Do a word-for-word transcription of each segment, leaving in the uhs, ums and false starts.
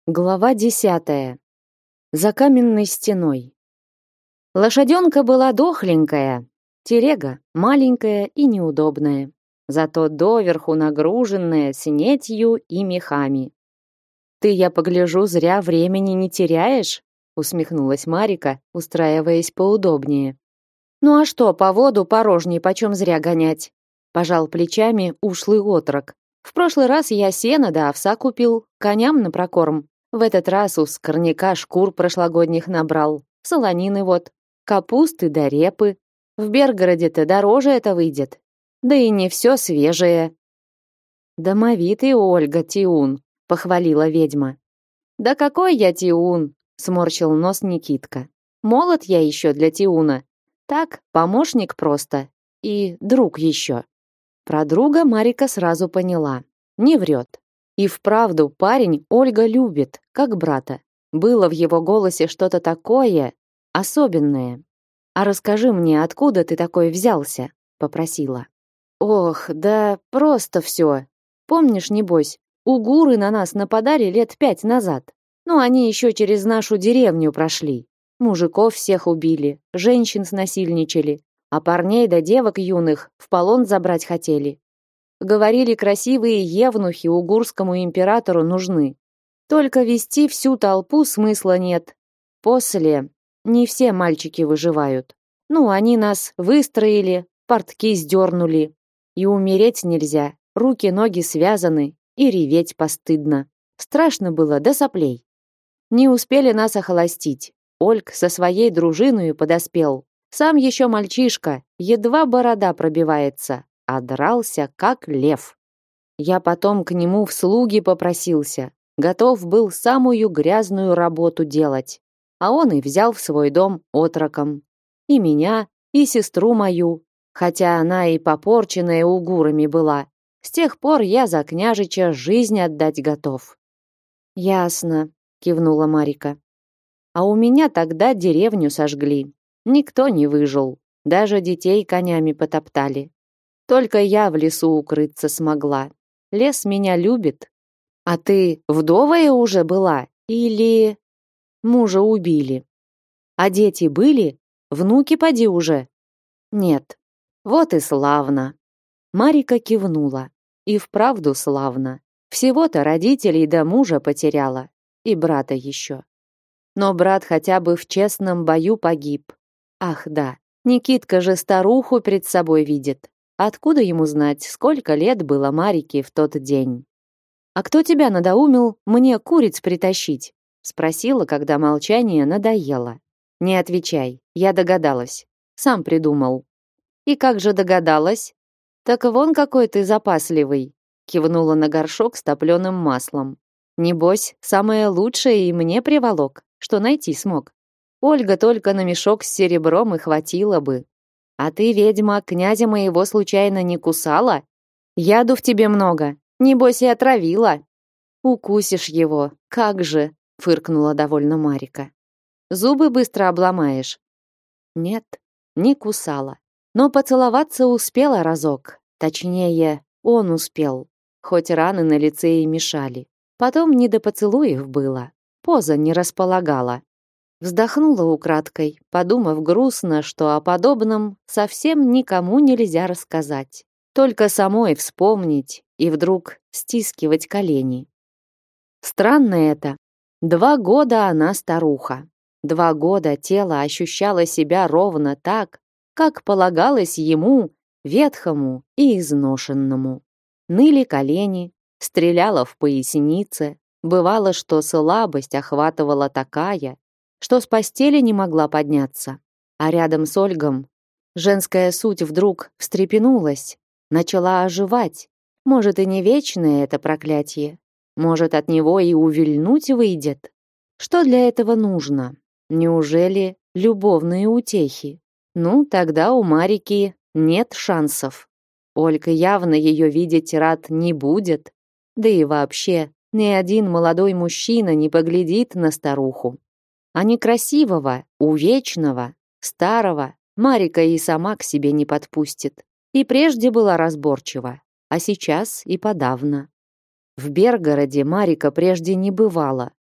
Глава десятая. За каменной стеной. Лошаденка была дохленькая, телега маленькая и неудобная, зато доверху нагруженная снетью и мехами. «Ты, я погляжу, зря времени не теряешь?» усмехнулась Марика, устраиваясь поудобнее. «Ну а что, по воду порожней почем зря гонять?» пожал плечами ушлый отрок. «В прошлый раз я сено да овса купил, коням на прокорм. В этот раз у скорняка шкур прошлогодних набрал, солонины вот, капусты да репы. В Бергороде-то дороже это выйдет. Да и не все свежее». «Домовитый, Ольга, тиун», — похвалила ведьма. «Да какой я тиун?» — сморщил нос Никитка. «Молод я еще для тиуна. Так, помощник просто. И друг еще». Про друга Марика сразу поняла. Не врет. И вправду парень Ольга любит, как брата. Было в его голосе что-то такое особенное. «А расскажи мне, откуда ты такой взялся?» — попросила. «Ох, да просто все. Помнишь, небось, угуры на нас нападали лет пять назад? Ну, они еще через нашу деревню прошли. Мужиков всех убили, женщин снасильничали, а парней да девок юных в полон забрать хотели. Говорили, красивые евнухи угурскому императору нужны. Только вести всю толпу смысла нет. После не все мальчики выживают. Ну, они нас выстроили, портки сдернули. И умереть нельзя, руки-ноги связаны, и реветь постыдно. Страшно было до соплей. Не успели нас охолостить. Ольг со своей дружиною подоспел. Сам еще мальчишка, едва борода пробивается, а дрался как лев. Я потом к нему в слуги попросился, готов был самую грязную работу делать. А он и взял в свой дом отроком. И меня, и сестру мою, хотя она и попорченная угурами была. С тех пор я за княжича жизнь отдать готов. Ясно, кивнула Марика. А у меня тогда деревню сожгли. Никто не выжил, даже детей конями потоптали. Только я в лесу укрыться смогла. Лес меня любит. А ты вдовая уже была или мужа убили? А дети были? Внуки поди уже? Нет. Вот и славно. Марика кивнула. И вправду славно. Всего-то родителей да мужа потеряла. И брата еще. Но брат хотя бы в честном бою погиб. Ах да, Никитка же старуху пред собой видит. Откуда ему знать, сколько лет было Марике в тот день? «А кто тебя надоумил мне куриц притащить?» спросила, когда молчание надоело. «Не отвечай, я догадалась. Сам придумал». «И как же догадалась?» «Так вон какой ты запасливый», кивнула на горшок с топленым маслом. «Небось, самое лучшее и мне приволок, что найти смог. Ольга только на мешок с серебром и хватило бы. А ты, ведьма, князя моего случайно не кусала? Яду в тебе много, небось и отравила». «Укусишь его, как же», — фыркнула довольно Марика. «Зубы быстро обломаешь». Нет, не кусала. Но поцеловаться успела разок. Точнее, он успел, хоть раны на лице и мешали. Потом не до поцелуев было, поза не располагала. Вздохнула украдкой, подумав грустно, что о подобном совсем никому нельзя рассказать. Только самой вспомнить и вдруг стискивать колени. Странно это. Два года она старуха. Два года тело ощущало себя ровно так, как полагалось ему, ветхому и изношенному. Ныли колени, стреляло в пояснице, бывало, что слабость охватывала такая, что с постели не могла подняться. А рядом с Ольгом женская суть вдруг встрепенулась, начала оживать. Может, и не вечное это проклятие. Может, от него и увильнуть выйдет. Что для этого нужно? Неужели любовные утехи? Ну, тогда у Марики нет шансов. Ольга явно ее видеть рад не будет. Да и вообще, ни один молодой мужчина не поглядит на старуху. А некрасивого, увечного, старого Марика и сама к себе не подпустит. И прежде была разборчива, а сейчас и подавно. В Бергороде Марика прежде не бывала,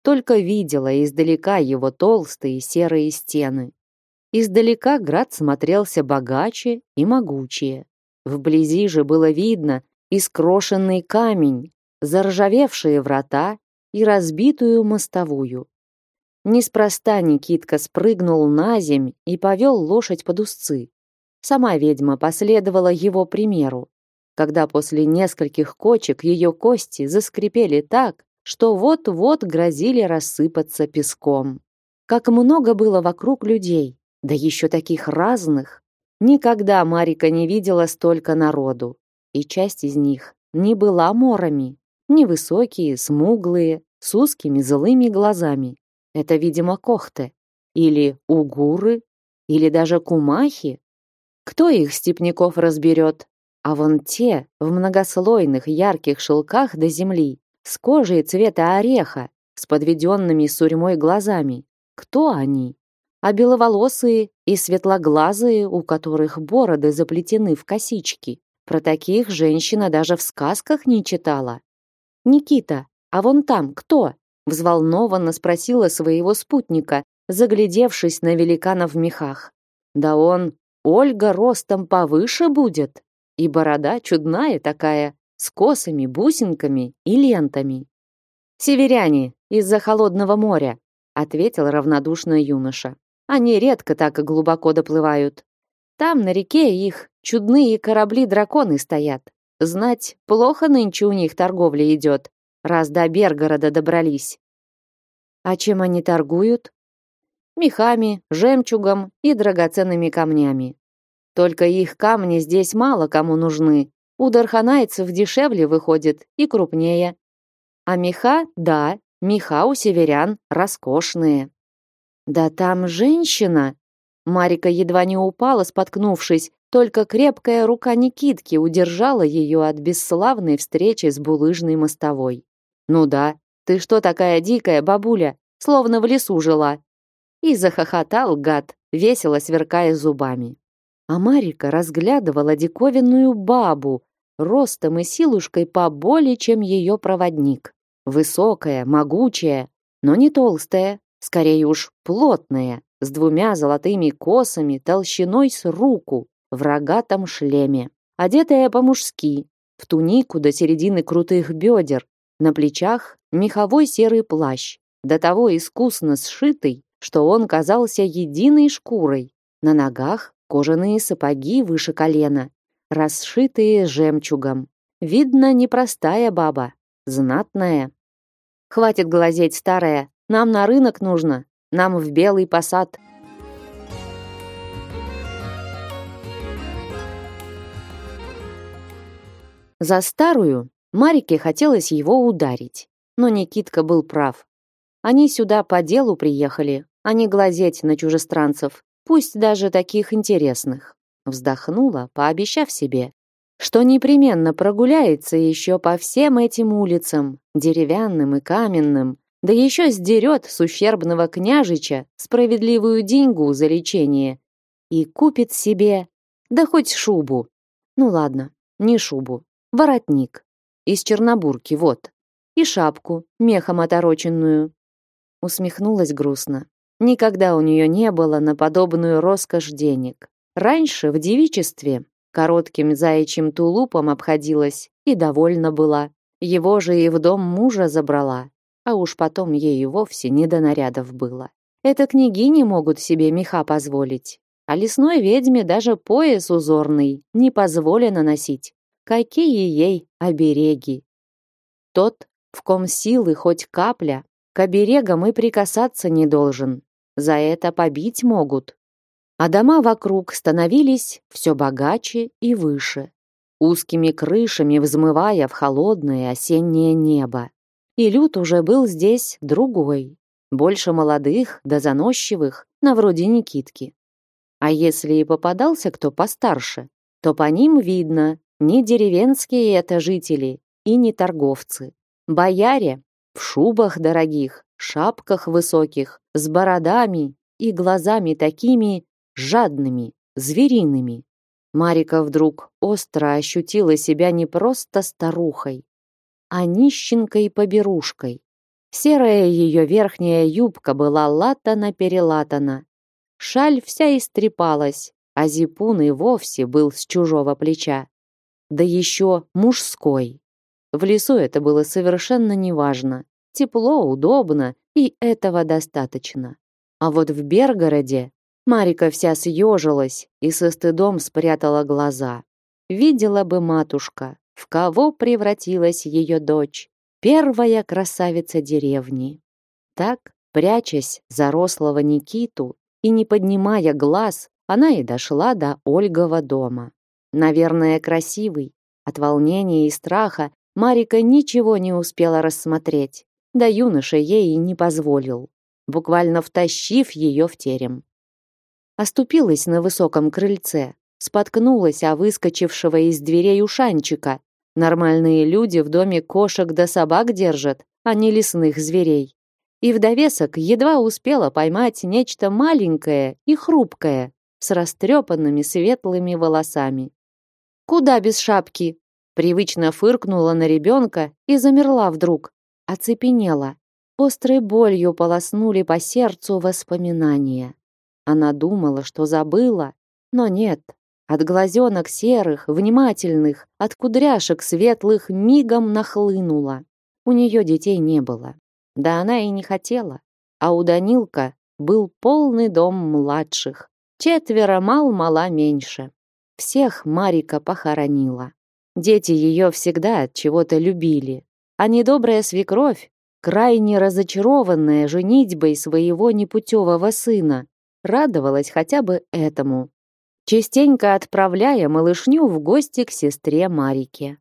только видела издалека его толстые серые стены. Издалека град смотрелся богаче и могучее. Вблизи же было видно искрошенный камень, заржавевшие врата и разбитую мостовую. Неспроста Никитка спрыгнул на земь и повел лошадь под узцы. Сама ведьма последовала его примеру, когда после нескольких кочек ее кости заскрипели так, что вот-вот грозили рассыпаться песком. Как много было вокруг людей, да еще таких разных. Никогда Марика не видела столько народу, и часть из них не была морами, невысокие, смуглые, с узкими злыми глазами. Это, видимо, кохты, или угуры, или даже кумахи. Кто их, степняков, разберет? А вон те, в многослойных ярких шелках до земли, с кожей цвета ореха, с подведенными сурьмой глазами. Кто они? А беловолосые и светлоглазые, у которых бороды заплетены в косички. Про таких женщина даже в сказках не читала. «Никита, а вон там кто?» Взволнованно спросила своего спутника, заглядевшись на великана в мехах. «Да он Ольга ростом повыше будет, и борода чудная такая, с косами, бусинками и лентами». «Северяне из-за холодного моря», ответил равнодушно юноша. «Они редко так глубоко доплывают. Там на реке их чудные корабли-драконы стоят. Знать, плохо нынче у них торговля идет, раз до Бергорода добрались». «А чем они торгуют?» «Мехами, жемчугом и драгоценными камнями. Только их камни здесь мало кому нужны. У дарханайцев дешевле выходит и крупнее. А меха, да, меха у северян роскошные». «Да там женщина!» Марика едва не упала, споткнувшись, только крепкая рука Никитки удержала ее от бесславной встречи с булыжной мостовой. «Ну да, ты что такая дикая, бабуля, словно в лесу жила?» И захохотал гад, весело сверкая зубами. А Марика разглядывала диковинную бабу, ростом и силушкой поболее, чем ее проводник. Высокая, могучая, но не толстая, скорее уж плотная, с двумя золотыми косами толщиной с руку, в рогатом шлеме, одетая по-мужски, в тунику до середины крутых бедер, на плечах меховой серый плащ, до того искусно сшитый, что он казался единой шкурой, на ногах кожаные сапоги выше колена, расшитые жемчугом. Видно, непростая баба, знатная. «Хватит глазеть, старая, нам на рынок нужно, нам в Белый Посад». За старую Марике хотелось его ударить, но Никитка был прав. Они сюда по делу приехали, а не глазеть на чужестранцев, пусть даже таких интересных. Вздохнула, пообещав себе, что непременно прогуляется еще по всем этим улицам, деревянным и каменным, да еще сдерет с ущербного княжича справедливую деньгу за лечение и купит себе, да хоть шубу. Ну ладно, не шубу, воротник из чернобурки, вот, и шапку мехом отороченную. Усмехнулась грустно. Никогда у нее не было на подобную роскошь денег. Раньше в девичестве коротким заячьим тулупом обходилась и довольна была. Его же и в дом мужа забрала, а уж потом ей и вовсе не до нарядов было. Это княгини могут себе меха позволить, а лесной ведьме даже пояс узорный не позволено носить. Какие ей обереги! Тот, в ком силы хоть капля, к оберегам и прикасаться не должен. За это побить могут. А дома вокруг становились все богаче и выше, узкими крышами взмывая в холодное осеннее небо. И люд уже был здесь другой, больше молодых да заносчивых, на вроде Никитки. А если и попадался кто постарше, то по ним видно, не деревенские это жители и не торговцы. Бояре в шубах дорогих, шапках высоких, с бородами и глазами такими жадными, звериными. Марика вдруг остро ощутила себя не просто старухой, а нищенкой-поберушкой. Серая ее верхняя юбка была латана-перелатана. Шаль вся истрепалась, а зипун и вовсе был с чужого плеча. Да еще мужской. В лесу это было совершенно неважно. Тепло, удобно, и этого достаточно. А вот в Бергороде Марика вся съежилась и со стыдом спрятала глаза. Видела бы матушка, в кого превратилась ее дочь, первая красавица деревни. Так, прячась за рослого Никиту и не поднимая глаз, она и дошла до Ольгова дома. Наверное, красивый. От волнения и страха Марика ничего не успела рассмотреть. Да юноша ей и не позволил, буквально втащив ее в терем. Оступилась на высоком крыльце, споткнулась о выскочившего из дверей ушанчика. Нормальные люди в доме кошек да собак держат, а не лесных зверей. И в довесок едва успела поймать нечто маленькое и хрупкое, с растрепанными светлыми волосами. «Куда без шапки?» Привычно фыркнула на ребенка и замерла вдруг. Оцепенела. Острой болью полоснули по сердцу воспоминания. Она думала, что забыла, но нет. От глазенок серых, внимательных, от кудряшек светлых мигом нахлынула. У нее детей не было. Да она и не хотела. А у Данилка был полный дом младших. Четверо мал-мала меньше. Всех Марика похоронила. Дети ее всегда от чего-то любили. А недобрая свекровь, крайне разочарованная женитьбой своего непутевого сына, радовалась хотя бы этому, частенько отправляя малышню в гости к сестре Марике.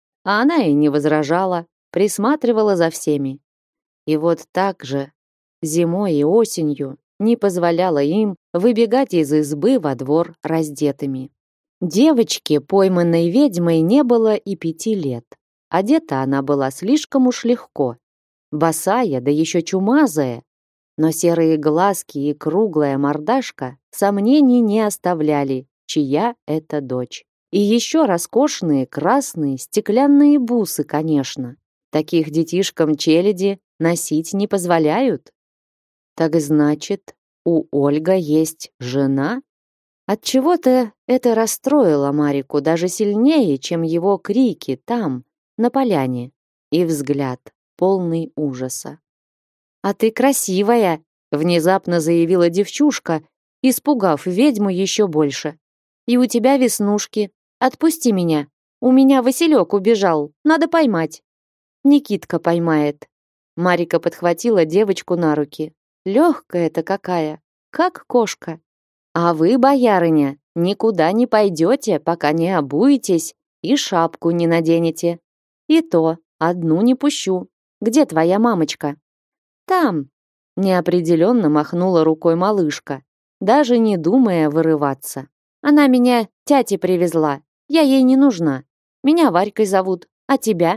А она и не возражала, присматривала за всеми. И вот так же, зимой и осенью, не позволяла им выбегать из избы во двор раздетыми. Девочке, пойманной ведьмой, не было и пяти лет. Одета она была слишком уж легко. Босая, да еще чумазая. Но серые глазки и круглая мордашка сомнений не оставляли, чья это дочь. И еще роскошные красные стеклянные бусы, конечно. Таких детишкам челяди носить не позволяют. Так значит, у Ольга есть жена? Отчего-то это расстроило Марику даже сильнее, чем его крики там, на поляне, и взгляд, полный ужаса. «А ты красивая!» — внезапно заявила девчушка, испугав ведьму еще больше. «И у тебя веснушки. Отпусти меня. У меня Василек убежал. Надо поймать». «Никитка поймает». Марика подхватила девочку на руки. Легкая-то какая, как кошка. «А вы, боярыня, никуда не пойдете, пока не обуетесь и шапку не наденете. И то одну не пущу. Где твоя мамочка?» «Там», — неопределенно махнула рукой малышка, даже не думая вырываться. «Она меня тяте привезла. Я ей не нужна. Меня Варькой зовут. А тебя?»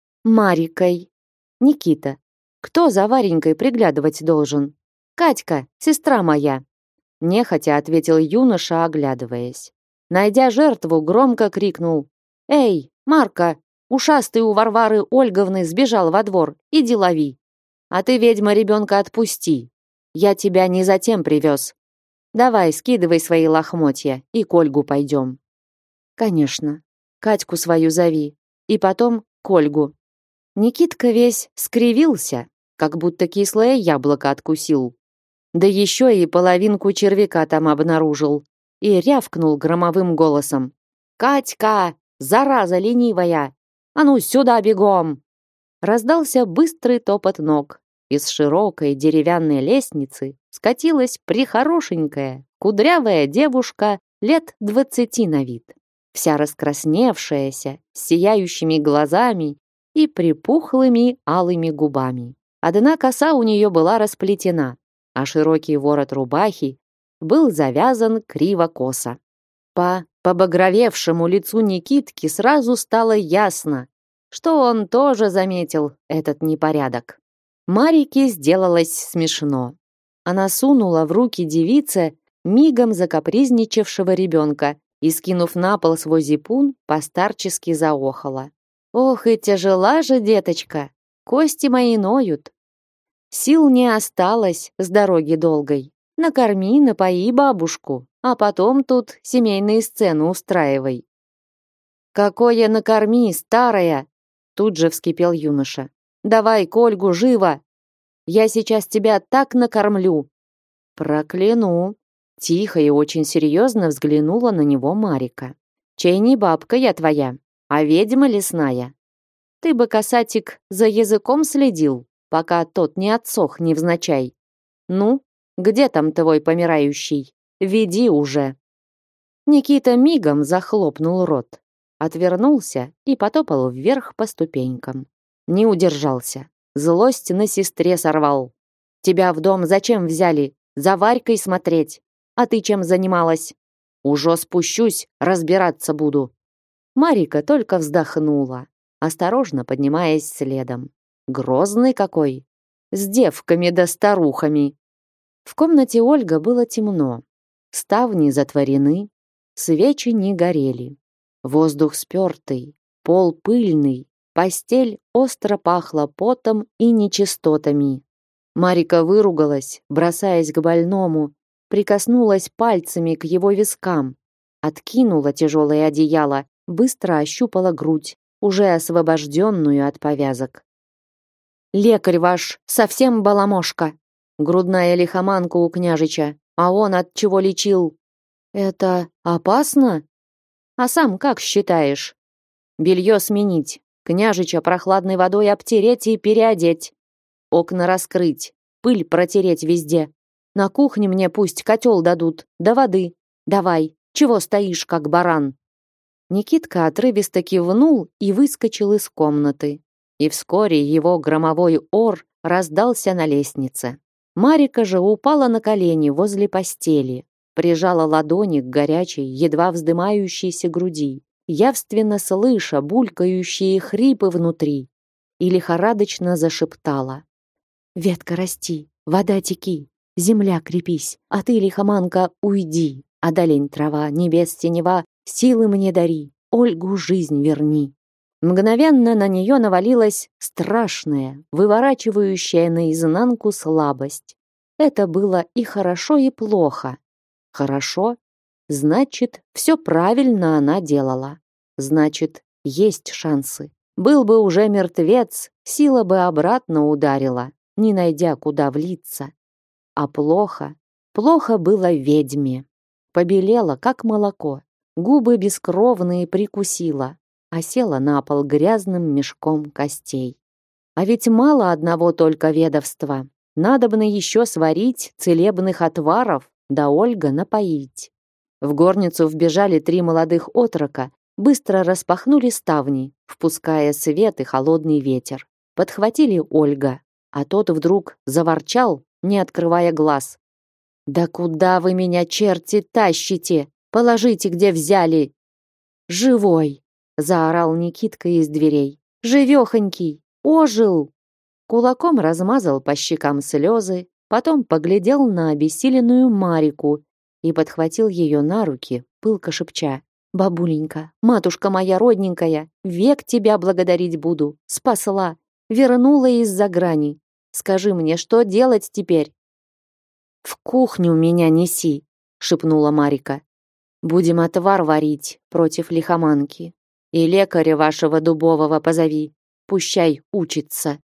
«Марикой». «Никита, кто за Варенькой приглядывать должен?» «Катька, сестра моя», — нехотя ответил юноша, оглядываясь. Найдя жертву, громко крикнул: «Эй, Марка, ушастый у Варвары Ольговны сбежал во двор. Иди лови. А ты, ведьма, ребенка отпусти. Я тебя не затем привез. Давай, скидывай свои лохмотья и к Ольгу пойдем». «Конечно. Катьку свою зови. И потом к Ольгу». Никитка весь скривился, как будто кислое яблоко откусил. Да еще и половинку червяка там обнаружил. И рявкнул громовым голосом: «Катька, зараза ленивая! А ну сюда бегом!» Раздался быстрый топот ног. Из широкой деревянной лестницы скатилась прихорошенькая, кудрявая девушка лет двадцати на вид. Вся раскрасневшаяся, с сияющими глазами и припухлыми алыми губами. Одна коса у нее была расплетена, а широкий ворот рубахи был завязан криво-косо. По побагровевшему лицу Никитки сразу стало ясно, что он тоже заметил этот непорядок. Марике сделалось смешно. Она сунула в руки девице мигом закапризничавшего ребенка и, скинув на пол свой зипун, постарчески заохала. «Ох, и тяжела же, деточка! Кости мои ноют! Сил не осталось с дороги долгой. Накорми, напои бабушку, а потом тут семейные сцены устраивай. Какое накорми, старая! Тут же вскипел юноша. Давай к Ольгу живо! Я сейчас тебя так накормлю. Прокляну. Тихо и очень серьезно взглянула на него Марика. Чей не бабка я твоя, а ведьма лесная. Ты бы, касатик, за языком следил, пока тот не отсох невзначай. Ну, где там твой помирающий? Веди уже. Никита мигом захлопнул рот, отвернулся и потопал вверх по ступенькам. Не удержался. Злость на сестре сорвал. Тебя в дом зачем взяли? За Варькой смотреть. А ты чем занималась? Уже спущусь, разбираться буду. Марика только вздохнула, осторожно поднимаясь следом. Грозный какой. С девками да старухами. В комнате Ольга было темно. Ставни затворены, свечи не горели. Воздух спертый, пол пыльный, постель остро пахла потом и нечистотами. Марика выругалась, бросаясь к больному, прикоснулась пальцами к его вискам, откинула тяжелое одеяло, быстро ощупала грудь, уже освобожденную от повязок. «Лекарь ваш совсем баламошка!» Грудная лихоманка у княжича, а он от чего лечил? Это опасно? А сам как считаешь? Белье сменить, княжича прохладной водой обтереть и переодеть. Окна раскрыть, пыль протереть везде. На кухне мне пусть котел дадут, да воды. Давай, чего стоишь, как баран?» Никитка отрывисто кивнул и выскочил из комнаты. И вскоре его громовой ор раздался на лестнице. Марика же упала на колени возле постели, прижала ладони к горячей, едва вздымающейся груди, явственно слыша булькающие хрипы внутри, и лихорадочно зашептала. «Ветка расти, вода теки, земля крепись, а ты, лихоманка, уйди, а долень трава, небес синева, силы мне дари, Ольгу жизнь верни». Мгновенно на нее навалилась страшная, выворачивающая наизнанку слабость. Это было и хорошо, и плохо. Хорошо, значит, все правильно она делала. Значит, есть шансы. Был бы уже мертвец, сила бы обратно ударила, не найдя куда влиться. А плохо, плохо было ведьме. Побелела, как молоко, губы бескровные прикусила, а села на пол грязным мешком костей. А ведь мало одного только ведовства. Надобно еще сварить целебных отваров, да Ольга напоить. В горницу вбежали три молодых отрока, быстро распахнули ставни, впуская свет и холодный ветер. Подхватили Ольга, а тот вдруг заворчал, не открывая глаз. «Да куда вы меня, черти, тащите? Положите, где взяли!» «Живой!» заорал Никитка из дверей. Живехонький, ожил. Кулаком размазал по щекам слезы, потом поглядел на обессиленную Марику и подхватил ее на руки, пылко шепча: «Бабуленька, матушка моя родненькая, век тебя благодарить буду, спасла, вернула из-за грани. Скажи мне, что делать теперь?» «В кухню меня неси», — шепнула Марика. «Будем отвар варить против лихоманки. И лекаря вашего дубового позови, пущай учится».